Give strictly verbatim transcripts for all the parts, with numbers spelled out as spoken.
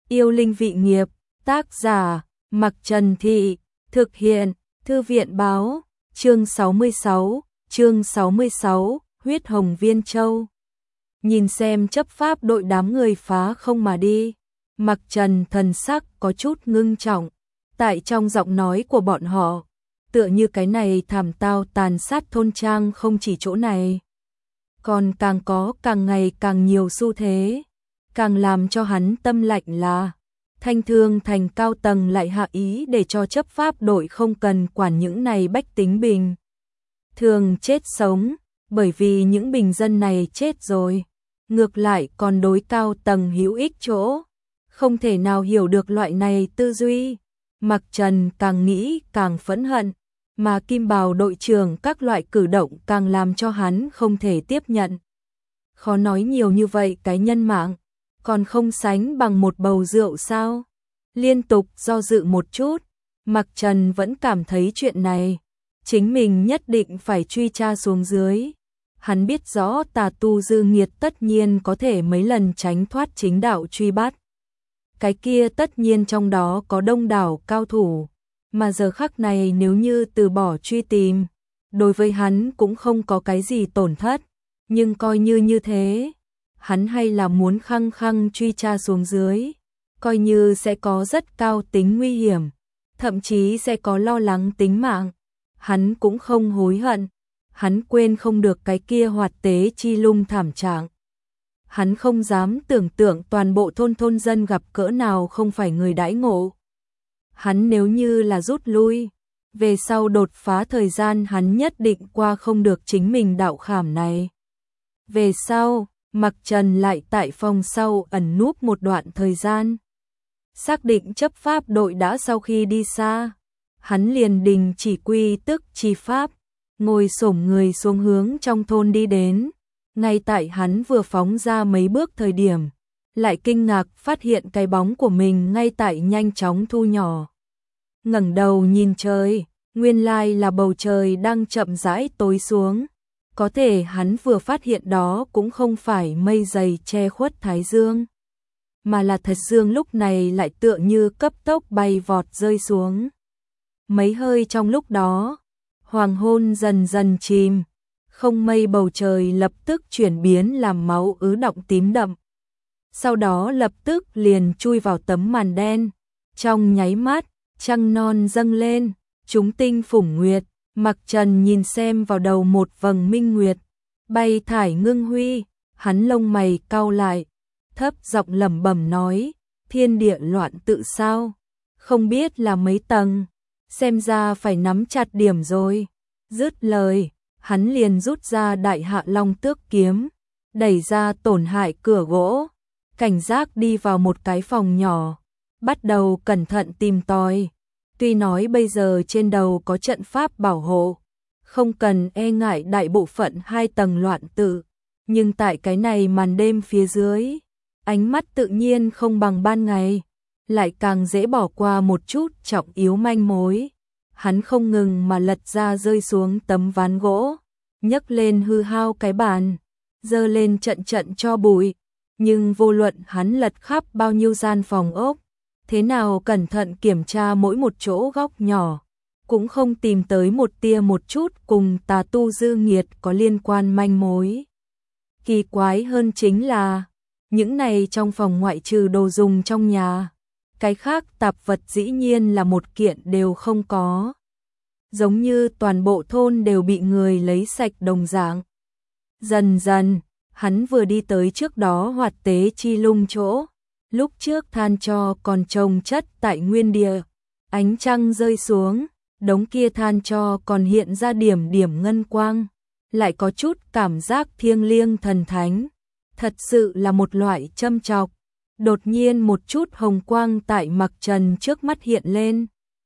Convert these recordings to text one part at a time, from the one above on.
Yêu linh vị nghiệp, tác giả, Mặc Trần Thị, thực hiện, Thư viện báo, chương sáu mươi sáu, chương sáu mươi sáu, huyết hồng viên châu. Nhìn xem chấp pháp đội đám người phá không mà đi, Mặc Trần thần sắc có chút ngưng trọng, tại trong giọng nói của bọn họ, tựa như cái này thảm tao tàn sát thôn trang không chỉ chỗ này. Còn càng có càng ngày càng nhiều xu thế, càng làm cho hắn tâm lạnh là Thanh Thương thành cao tầng lại hạ ý để cho chấp pháp đội không cần quản những này bách tính bình thường chết sống, bởi vì những bình dân này chết rồi, ngược lại còn đối cao tầng hữu ích chỗ, không thể nào hiểu được loại này tư duy. Mặc Trần càng nghĩ càng phẫn hận, mà Kim Bào đội trưởng các loại cử động càng làm cho hắn không thể tiếp nhận. Khó nói nhiều như vậy cái nhân mạng, còn không sánh bằng một bầu rượu sao? Liên tục do dự một chút, Mặc Trần vẫn cảm thấy chuyện này, chính mình nhất định phải truy tra xuống dưới. Hắn biết rõ tà tu dư nghiệt tất nhiên có thể mấy lần tránh thoát chính đạo truy bắt. Cái kia tất nhiên trong đó có đông đảo cao thủ, mà giờ khắc này nếu như từ bỏ truy tìm, đối với hắn cũng không có cái gì tổn thất, nhưng coi như như thế, hắn hay là muốn khăng khăng truy tra xuống dưới, coi như sẽ có rất cao tính nguy hiểm, thậm chí sẽ có lo lắng tính mạng, hắn cũng không hối hận, hắn quên không được cái kia hoạt tế chi lung thảm trạng. Hắn không dám tưởng tượng toàn bộ thôn thôn dân gặp cỡ nào không phải người đãi ngộ. Hắn nếu như là rút lui, về sau đột phá thời gian hắn nhất định qua không được chính mình đạo khảm này. Về sau, Mặc Trần lại tại phòng sau ẩn núp một đoạn thời gian. Xác định chấp pháp đội đã sau khi đi xa, hắn liền đình chỉ quy tức chi pháp, ngồi xổm người xuống hướng trong thôn đi đến. Ngay tại hắn vừa phóng ra mấy bước thời điểm, lại kinh ngạc phát hiện cái bóng của mình ngay tại nhanh chóng thu nhỏ. Ngẩng đầu nhìn trời, nguyên lai là bầu trời đang chậm rãi tối xuống. Có thể hắn vừa phát hiện đó cũng không phải mây dày che khuất thái dương, mà là thật dương lúc này lại tựa như cấp tốc bay vọt rơi xuống. Mấy hơi trong lúc đó, hoàng hôn dần dần chìm, không mây bầu trời lập tức chuyển biến làm máu ứ đọng tím đậm. Sau đó lập tức liền chui vào tấm màn đen, trong nháy mắt, trăng non dâng lên, chúng tinh phủng nguyệt. Mặc Trần nhìn xem vào đầu một vầng minh nguyệt, bay thải ngưng huy, hắn lông mày cau lại, thấp giọng lẩm bẩm nói, thiên địa loạn tự sao, không biết là mấy tầng, xem ra phải nắm chặt điểm rồi. Dứt lời, hắn liền rút ra đại hạ long tước kiếm, đẩy ra tổn hại cửa gỗ, cảnh giác đi vào một cái phòng nhỏ, bắt đầu cẩn thận tìm tòi. Tuy nói bây giờ trên đầu có trận pháp bảo hộ, không cần e ngại đại bộ phận hai tầng loạn tự, nhưng tại cái này màn đêm phía dưới, ánh mắt tự nhiên không bằng ban ngày, lại càng dễ bỏ qua một chút trọng yếu manh mối. Hắn không ngừng mà lật ra rơi xuống tấm ván gỗ, nhấc lên hư hao cái bàn, giơ lên trận trận cho bụi, nhưng vô luận hắn lật khắp bao nhiêu gian phòng ốc, thế nào cẩn thận kiểm tra mỗi một chỗ góc nhỏ, cũng không tìm tới một tia một chút cùng tà tu dư nghiệt có liên quan manh mối. Kỳ quái hơn chính là, những này trong phòng ngoại trừ đồ dùng trong nhà, cái khác tạp vật dĩ nhiên là một kiện đều không có. Giống như toàn bộ thôn đều bị người lấy sạch đồng dạng. Dần dần, hắn vừa đi tới trước đó hoạt tế chi lung chỗ. Lúc trước than tro còn trồng chất tại nguyên địa, ánh trăng rơi xuống, đống kia than tro còn hiện ra điểm điểm ngân quang, lại có chút cảm giác thiêng liêng thần thánh, thật sự là một loại châm chọc. Đột nhiên một chút hồng quang tại Mặc Trần trước mắt hiện lên.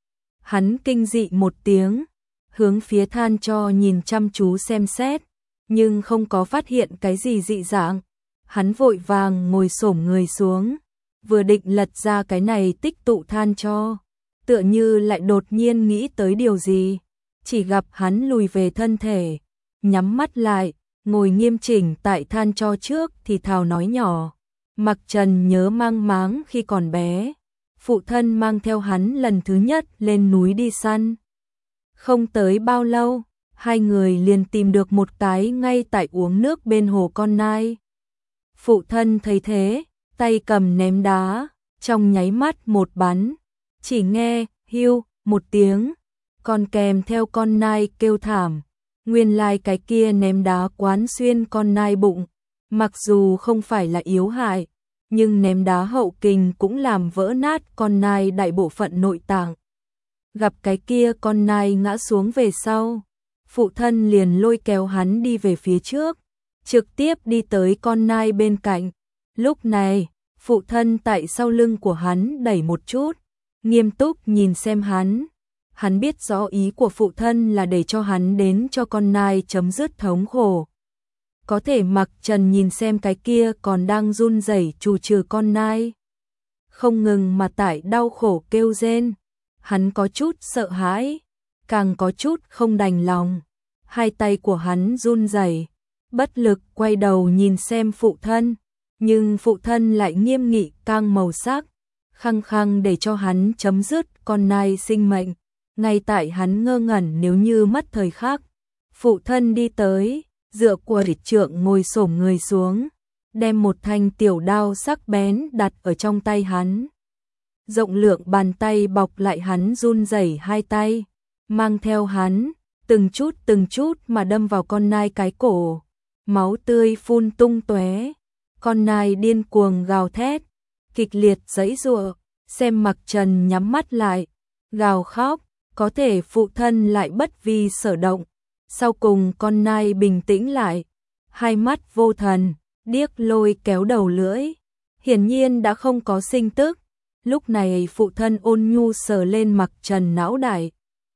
Hắn kinh dị một tiếng, hướng phía than tro nhìn chăm chú xem xét, nhưng không có phát hiện cái gì dị dạng. Hắn vội vàng ngồi xổm người xuống, vừa định lật ra cái này tích tụ than tro, tựa như lại đột nhiên nghĩ tới điều gì, chỉ gặp hắn lùi về thân thể, nhắm mắt lại, ngồi nghiêm chỉnh tại than tro trước thì thào nói nhỏ, Mặc Trần nhớ mang máng khi còn bé, phụ thân mang theo hắn lần thứ nhất lên núi đi săn. Không tới bao lâu, hai người liền tìm được một cái ngay tại uống nước bên hồ Con Nai. Phụ thân thấy thế, tay cầm ném đá, trong nháy mắt một bắn, chỉ nghe hiu một tiếng, còn kèm theo con nai kêu thảm. Nguyên lai cái kia ném đá quán xuyên con nai bụng, mặc dù không phải là yếu hại, nhưng ném đá hậu kình cũng làm vỡ nát con nai đại bộ phận nội tạng. Gặp cái kia con nai ngã xuống về sau, phụ thân liền lôi kéo hắn đi về phía trước, trực tiếp đi tới con nai bên cạnh. Lúc này, phụ thân tại sau lưng của hắn đẩy một chút, nghiêm túc nhìn xem hắn. Hắn biết rõ ý của phụ thân là để cho hắn đến cho con nai chấm dứt thống khổ. Có thể Mặc Trần nhìn xem cái kia còn đang run rẩy trù trừ con nai, không ngừng mà tại đau khổ kêu rên. Hắn có chút sợ hãi, càng có chút không đành lòng. Hai tay của hắn run rẩy, bất lực quay đầu nhìn xem phụ thân, nhưng phụ thân lại nghiêm nghị căng màu sắc, khăng khăng để cho hắn chấm dứt con nai sinh mệnh. Ngay tại hắn ngơ ngẩn nếu như mất thời khắc, phụ thân đi tới, dựa qua rịch trượng ngồi xổm người xuống, đem một thanh tiểu đao sắc bén đặt ở trong tay hắn. Rộng lượng bàn tay bọc lại hắn run rẩy hai tay, mang theo hắn, từng chút từng chút mà đâm vào con nai cái cổ. Máu tươi phun tung tóe, con nai điên cuồng gào thét, kịch liệt giãy giụa, xem Mặc Trần nhắm mắt lại, gào khóc, có thể phụ thân lại bất vi sở động. Sau cùng con nai bình tĩnh lại, hai mắt vô thần, điếc lôi kéo đầu lưỡi, hiển nhiên đã không có sinh tức. Lúc này phụ thân ôn nhu sờ lên Mặc Trần não đại.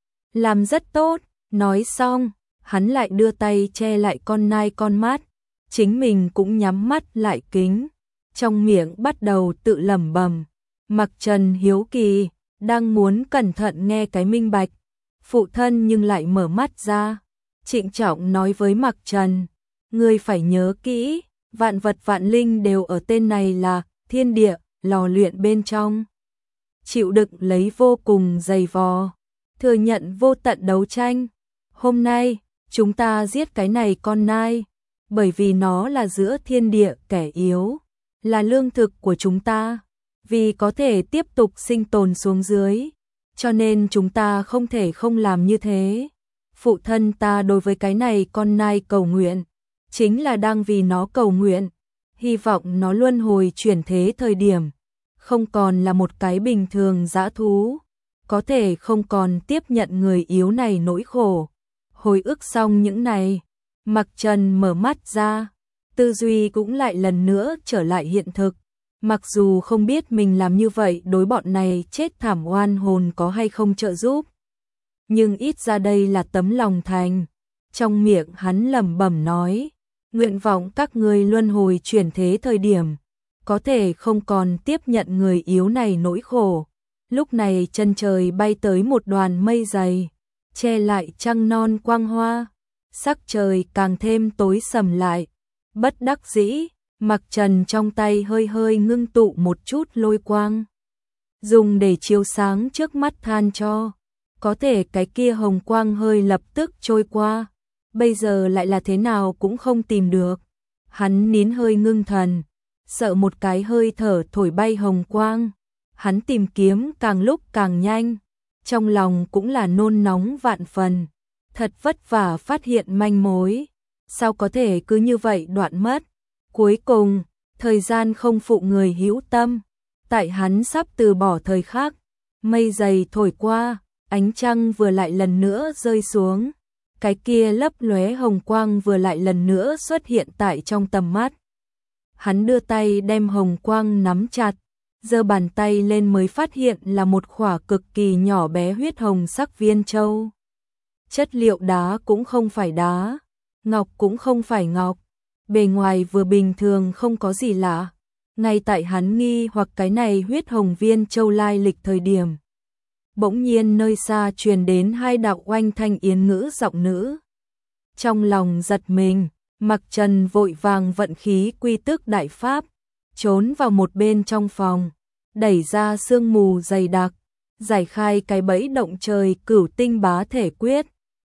Làm rất tốt, nói xong, hắn lại đưa tay che lại con nai con mắt, chính mình cũng nhắm mắt lại kính, trong miệng bắt đầu tự lẩm bẩm. Mặc Trần hiếu kỳ, đang muốn cẩn thận nghe cái minh bạch, phụ thân nhưng lại mở mắt ra, trịnh trọng nói với Mặc Trần, ngươi phải nhớ kỹ, vạn vật vạn linh đều ở tên này là thiên địa, lò luyện bên trong. Chịu đựng lấy vô cùng dày vò, thừa nhận vô tận đấu tranh. Hôm nay, chúng ta giết cái này con nai, bởi vì nó là giữa thiên địa kẻ yếu, là lương thực của chúng ta, vì có thể tiếp tục sinh tồn xuống dưới, cho nên chúng ta không thể không làm như thế. Phụ thân ta đối với cái này con nai cầu nguyện, chính là đang vì nó cầu nguyện, hy vọng nó luân hồi chuyển thế thời điểm, không còn là một cái bình thường dã thú, có thể không còn tiếp nhận người yếu này nỗi khổ. Hồi ức xong những này, Mặc Trần mở mắt ra, tư duy cũng lại lần nữa trở lại hiện thực. Mặc dù không biết mình làm như vậy đối bọn này chết thảm oan hồn có hay không trợ giúp, nhưng ít ra đây là tấm lòng thành. Trong miệng hắn lẩm bẩm nói, nguyện vọng các ngươi luân hồi chuyển thế thời điểm, có thể không còn tiếp nhận người yếu này nỗi khổ. Lúc này chân trời bay tới một đoàn mây dày, che lại trăng non quang hoa, sắc trời càng thêm tối sầm lại. Bất đắc dĩ, Mặc Trần trong tay hơi hơi ngưng tụ một chút lôi quang, dùng để chiếu sáng trước mắt than cho, có thể cái kia hồng quang hơi lập tức trôi qua, bây giờ lại là thế nào cũng không tìm được. Hắn nín hơi ngưng thần, sợ một cái hơi thở thổi bay hồng quang. Hắn tìm kiếm càng lúc càng nhanh, trong lòng cũng là nôn nóng vạn phần, thật vất vả phát hiện manh mối, sao có thể cứ như vậy đoạn mất. Cuối cùng, thời gian không phụ người hữu tâm, tại hắn sắp từ bỏ thời khắc, mây dày thổi qua, ánh trăng vừa lại lần nữa rơi xuống, cái kia lấp lóe hồng quang vừa lại lần nữa xuất hiện tại trong tầm mắt. Hắn đưa tay đem hồng quang nắm chặt, giơ bàn tay lên mới phát hiện là một khỏa cực kỳ nhỏ bé huyết hồng sắc viên châu. Chất liệu đá cũng không phải đá, ngọc cũng không phải ngọc, bề ngoài vừa bình thường không có gì lạ. Ngay tại hắn nghi hoặc cái này huyết hồng viên châu lai lịch thời điểm, bỗng nhiên nơi xa truyền đến hai đạo oanh thanh yến ngữ giọng nữ. Trong lòng giật mình, Mặc Trần vội vàng vận khí quy tức đại pháp, trốn vào một bên trong phòng, đẩy ra sương mù dày đặc, giải khai cái bẫy động trời cửu tinh bá thể quyết,